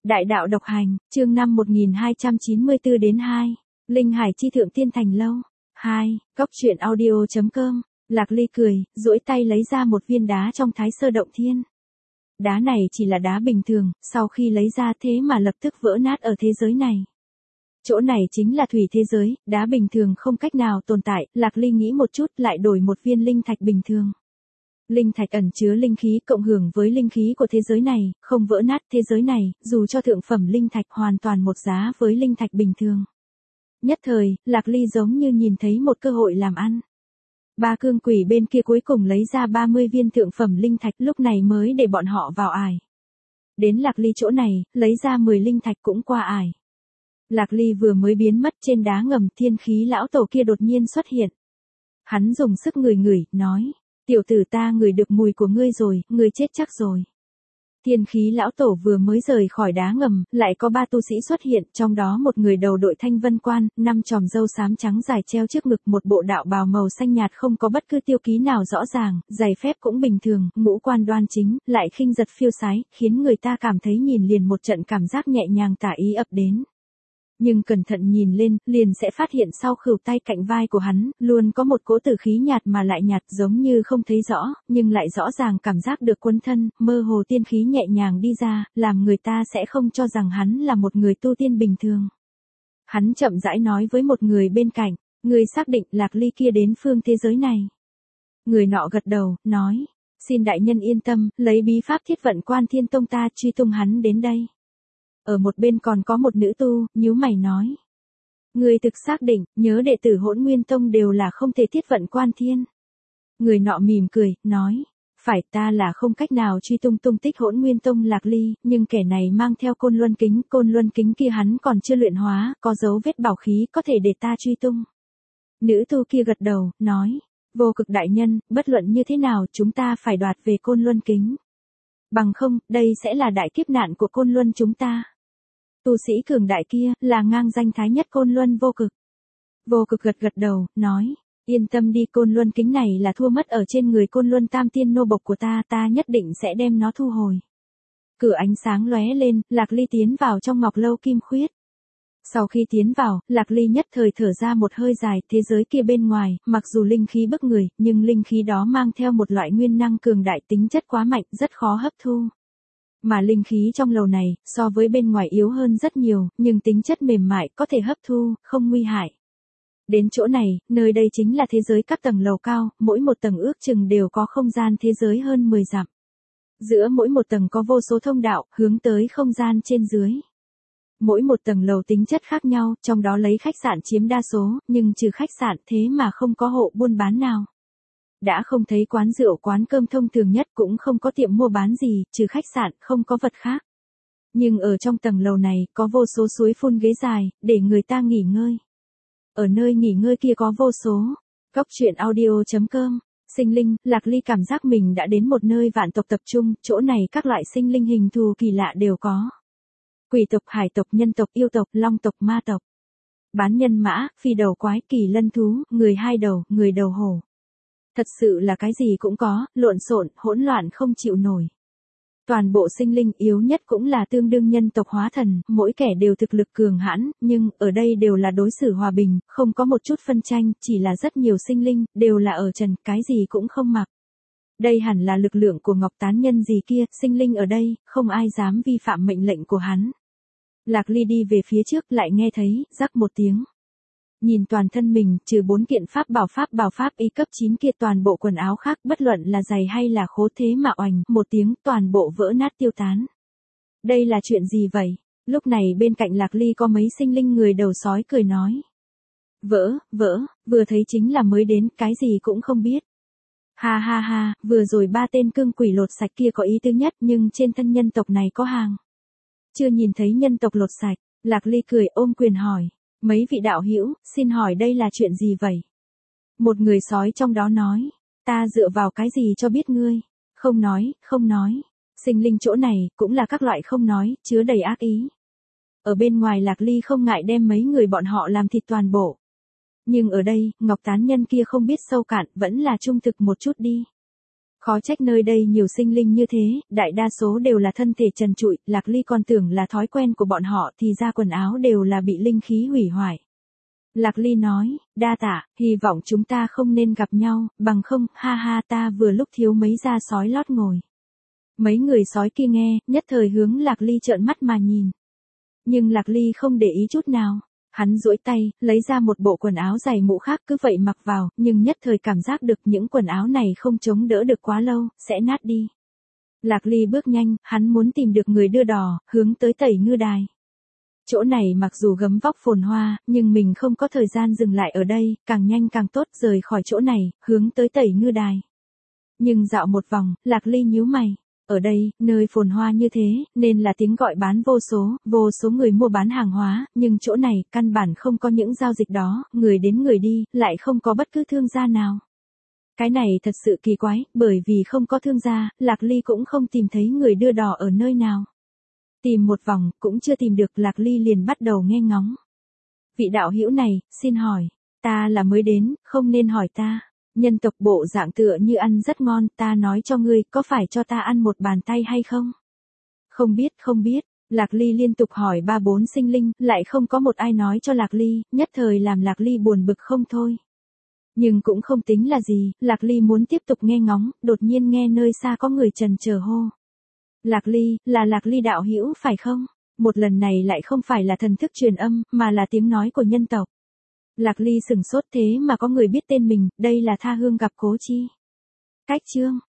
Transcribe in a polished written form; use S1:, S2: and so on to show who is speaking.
S1: Đại đạo độc hành, chương 5 1294 đến 2. Linh Hải chi thượng tiên thành lâu. 2. Cốc truyện audio.com. Lạc Ly cười, duỗi tay lấy ra một viên đá trong Thái Sơ Động Thiên. Đá này chỉ là đá bình thường, sau khi lấy ra thế mà lập tức vỡ nát ở thế giới này. Chỗ này chính là thủy thế giới, đá bình thường không cách nào tồn tại, Lạc Ly nghĩ một chút lại đổi một viên linh thạch bình thường. Linh thạch ẩn chứa linh khí cộng hưởng với linh khí của thế giới này, không vỡ nát thế giới này, dù cho thượng phẩm linh thạch hoàn toàn một giá với linh thạch bình thường. Nhất thời, Lạc Ly giống như nhìn thấy một cơ hội làm ăn. Ba cương quỷ bên kia cuối cùng lấy ra 30 viên thượng phẩm linh thạch, lúc này mới để bọn họ vào ải. Đến Lạc Ly chỗ này, lấy ra 10 linh thạch cũng qua ải. Lạc Ly vừa mới biến mất trên đá ngầm, thiên khí lão tổ kia đột nhiên xuất hiện. Hắn dùng sức ngửi, nói, tiểu tử ta ngửi được mùi của ngươi rồi, ngươi chết chắc rồi. Thiên khí lão tổ vừa mới rời khỏi đá ngầm, lại có 3 tu sĩ xuất hiện, trong đó một người đầu đội thanh vân quan, 5 chòm râu xám trắng dài treo trước ngực, một bộ đạo bào màu xanh nhạt không có bất cứ tiêu ký nào rõ ràng, giày phép cũng bình thường, ngũ quan đoan chính, lại khinh giật phiêu sái, khiến người ta cảm thấy nhìn liền một trận cảm giác nhẹ nhàng tả ý ập đến. Nhưng cẩn thận nhìn lên, liền sẽ phát hiện sau khuỷu tay cạnh vai của hắn, luôn có một cỗ tử khí nhạt mà lại nhạt giống như không thấy rõ, nhưng lại rõ ràng cảm giác được quấn thân, mơ hồ tiên khí nhẹ nhàng đi ra, làm người ta sẽ không cho rằng hắn là một người tu tiên bình thường. Hắn chậm rãi nói với một người bên cạnh, người xác định Lạc Ly kia đến phương thế giới này. Người nọ gật đầu, nói, xin đại nhân yên tâm, lấy bí pháp Thiết Vận Quan Thiên Tông ta truy tung hắn đến đây. Ở một bên còn có một nữ tu, nhíu mày nói. Người thực xác định, nhớ đệ tử Hỗn Nguyên Tông đều là không thể Thiết Vận Quan Thiên. Người nọ mỉm cười, nói. Phải, ta là không cách nào truy tung tung tích Hỗn Nguyên Tông Lạc Ly, nhưng kẻ này mang theo côn luân kính kia hắn còn chưa luyện hóa, có dấu vết bảo khí có thể để ta truy tung. Nữ tu kia gật đầu, nói. Vô Cực đại nhân, bất luận như thế nào chúng ta phải đoạt về côn luân kính. Bằng không, đây sẽ là đại kiếp nạn của côn luân chúng ta. Tu sĩ cường đại kia, là ngang danh thái nhất côn luân Vô Cực. Vô Cực gật đầu, nói, yên tâm đi, côn luân kính này là thua mất ở trên người côn luân tam tiên nô bộc của ta, ta nhất định sẽ đem nó thu hồi. Cửa ánh sáng lóe lên, Lạc Ly tiến vào trong ngọc lâu kim khuyết. Sau khi tiến vào, Lạc Ly nhất thời thở ra một hơi dài, thế giới kia bên ngoài, mặc dù linh khí bức người, nhưng linh khí đó mang theo một loại nguyên năng cường đại, tính chất quá mạnh, rất khó hấp thu. Mà linh khí trong lầu này, so với bên ngoài yếu hơn rất nhiều, nhưng tính chất mềm mại, có thể hấp thu, không nguy hại. Đến chỗ này, nơi đây chính là thế giới các tầng lầu cao, mỗi một tầng ước chừng đều có không gian thế giới hơn 10 dặm. Giữa mỗi một tầng có vô số thông đạo, hướng tới không gian trên dưới. Mỗi một tầng lầu tính chất khác nhau, trong đó lấy khách sạn chiếm đa số, nhưng trừ khách sạn thế mà không có hộ buôn bán nào. Đã không thấy quán rượu quán cơm thông thường nhất, cũng không có tiệm mua bán gì, trừ khách sạn, không có vật khác. Nhưng ở trong tầng lầu này, có vô số suối phun ghế dài, để người ta nghỉ ngơi. Ở nơi nghỉ ngơi kia có vô số. Cốc truyện audio.com. Sinh linh, Lạc Ly cảm giác mình đã đến một nơi vạn tộc tập trung, chỗ này các loại sinh linh hình thù kỳ lạ đều có. Quỷ tộc, hải tộc, nhân tộc, yêu tộc, long tộc, ma tộc. Bán nhân mã, phi đầu quái, kỳ lân thú, người hai đầu, người đầu hổ. Thật sự là cái gì cũng có, lộn xộn, hỗn loạn không chịu nổi. Toàn bộ sinh linh yếu nhất cũng là tương đương nhân tộc hóa thần, mỗi kẻ đều thực lực cường hãn, nhưng ở đây đều là đối xử hòa bình, không có một chút phân tranh, chỉ là rất nhiều sinh linh, đều là ở trần, cái gì cũng không mặc. Đây hẳn là lực lượng của Ngọc Tán Nhân gì kia, sinh linh ở đây, không ai dám vi phạm mệnh lệnh của hắn. Lạc Ly đi về phía trước lại nghe thấy, rắc một tiếng. Nhìn toàn thân mình, trừ 4 kiện bảo pháp y cấp 9 kia, toàn bộ quần áo khác, bất luận là giày hay là khố, thế mà oành, một tiếng, toàn bộ vỡ nát tiêu tán. Đây là chuyện gì vậy? Lúc này bên cạnh Lạc Ly có mấy sinh linh người đầu sói cười nói. Vỡ, vừa thấy chính là mới đến, cái gì cũng không biết. Ha, vừa rồi 3 tên cương quỷ lột sạch kia có ý tứ nhất, nhưng trên thân nhân tộc này có hàng. Chưa nhìn thấy nhân tộc lột sạch, Lạc Ly cười ôm quyền hỏi. Mấy vị đạo hữu, xin hỏi đây là chuyện gì vậy? Một người sói trong đó nói, ta dựa vào cái gì cho biết ngươi? Không nói. Sinh linh chỗ này, cũng là các loại không nói, chứa đầy ác ý. Ở bên ngoài Lạc Ly không ngại đem mấy người bọn họ làm thịt toàn bộ. Nhưng ở đây, Ngọc Tán Nhân kia không biết sâu cạn, vẫn là trung thực một chút đi. Khó trách nơi đây nhiều sinh linh như thế, đại đa số đều là thân thể trần trụi, Lạc Ly còn tưởng là thói quen của bọn họ thì ra quần áo đều là bị linh khí hủy hoại. Lạc Ly nói, đa tạ, hy vọng chúng ta không nên gặp nhau, bằng không, ha ha ta vừa lúc thiếu mấy da sói lót ngồi. Mấy người sói kia nghe, nhất thời hướng Lạc Ly trợn mắt mà nhìn. Nhưng Lạc Ly không để ý chút nào. Hắn duỗi tay, lấy ra một bộ quần áo dày mũ khác cứ vậy mặc vào, nhưng nhất thời cảm giác được những quần áo này không chống đỡ được quá lâu, sẽ nát đi. Lạc Ly bước nhanh, hắn muốn tìm được người đưa đò, hướng tới Tẩy Ngư Đài. Chỗ này mặc dù gấm vóc phồn hoa, nhưng mình không có thời gian dừng lại ở đây, càng nhanh càng tốt rời khỏi chỗ này, hướng tới Tẩy Ngư Đài. Nhưng dạo một vòng, Lạc Ly nhíu mày. Ở đây, nơi phồn hoa như thế, nên là tiếng gọi bán vô số người mua bán hàng hóa, nhưng chỗ này, căn bản không có những giao dịch đó, người đến người đi, lại không có bất cứ thương gia nào. Cái này thật sự kỳ quái, bởi vì không có thương gia, Lạc Ly cũng không tìm thấy người đưa đò ở nơi nào. Tìm một vòng, cũng chưa tìm được, Lạc Ly liền bắt đầu nghe ngóng. Vị đạo hữu này, xin hỏi, ta là mới đến, không nên hỏi ta. Nhân tộc bộ dạng tựa như ăn rất ngon, ta nói cho ngươi, có phải cho ta ăn một bàn tay hay không? Không biết, Lạc Ly liên tục hỏi 3-4 sinh linh, lại không có một ai nói cho Lạc Ly, nhất thời làm Lạc Ly buồn bực không thôi. Nhưng cũng không tính là gì, Lạc Ly muốn tiếp tục nghe ngóng, đột nhiên nghe nơi xa có người trần chờ hô. Lạc Ly, là Lạc Ly đạo hữu phải không? Một lần này lại không phải là thần thức truyền âm, mà là tiếng nói của nhân tộc. Lạc Ly sửng sốt thế mà có người biết tên mình, đây là Tha Hương gặp Cố Chi. Cách chương